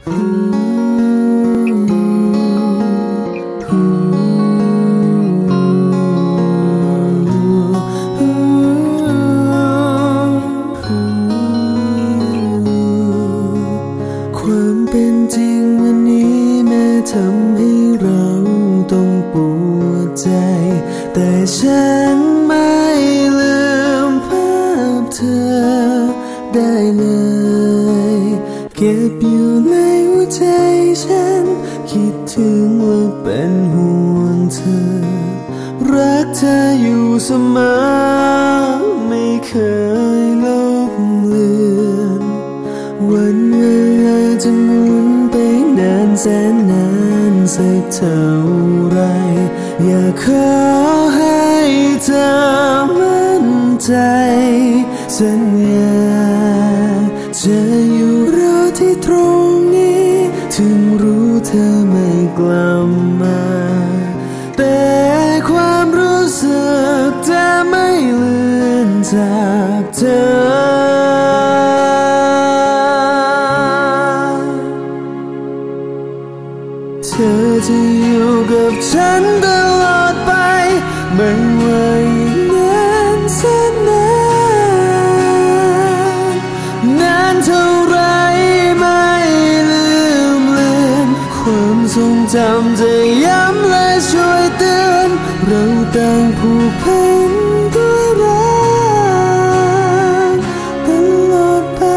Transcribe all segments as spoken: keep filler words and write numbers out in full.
ความเป็นจริงวันนี้แม้ทำให้เราต้องปวดใจแต่ฉันไม่ลืมภาพเธอได้เลยเก็บอยู่ในหัวใจฉันคิดถึงว่าเป็นห่วงเธอรักเธออยู่เสมอไม่เคยลบเลือนวันเวลาจะหมุนไปนานแสนนานสักเท่าไรอยากขอให้เธอมั่นใจสัญญาจะอยู่รอที่ตรงนี้ถึงรู้เธอไม่กลับมาแต่ความรู้สึกจะไม่เลือนจากเธอเธอจะอยู่กับฉันตลอดไปไม่ว่าอีกนานแสนนานนานเท่าไรไม่ลืมเลือนความทรงจำจะย้ำและช่วยเตือนเราต่างผูกพันด้วยรักตลอดไป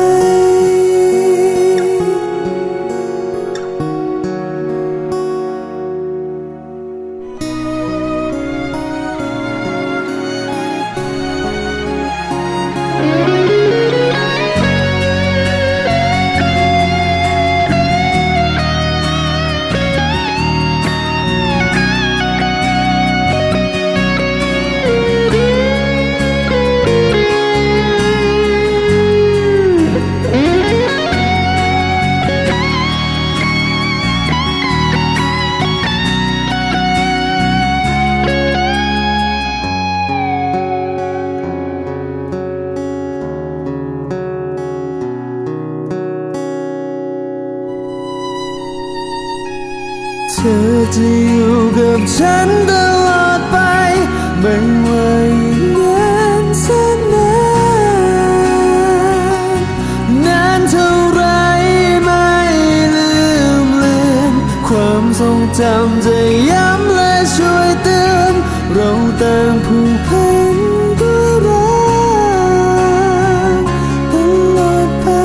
เธอจะอยู่กับฉันตลอดไปไม่ว่าอีกนานแสนนานนานเท่าไรไม่ลืมเลือนความทรงจำจะย้ำและช่วยเตือนเราต่างผูกพันด้วยรักตลอดไป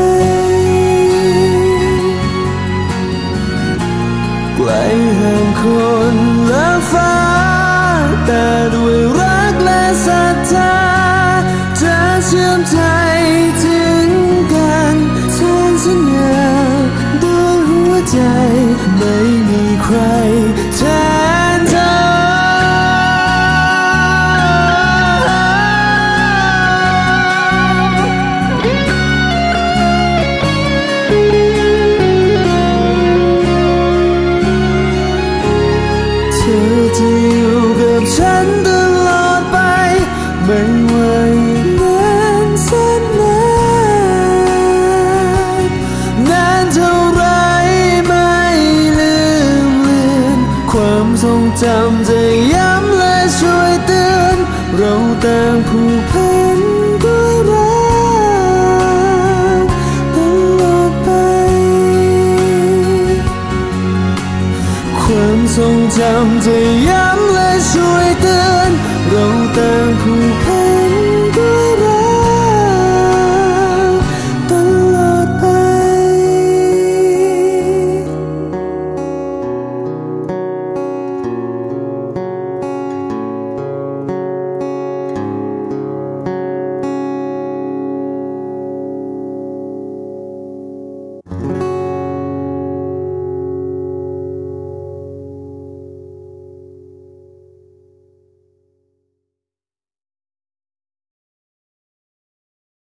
ไกลห่างคนและฟ้าแต่ด้วยรักและศรัทธาจะเชื่อมใจถึงกันแทนสัญญาด้วยหัวใจไม่มีใครแทนเธอเธอจะอยู่กับฉันตลอดไปไม่ว่าอีกนานแสนนานนานเท่าไรไม่ลืมเลือนความทรงจำจะ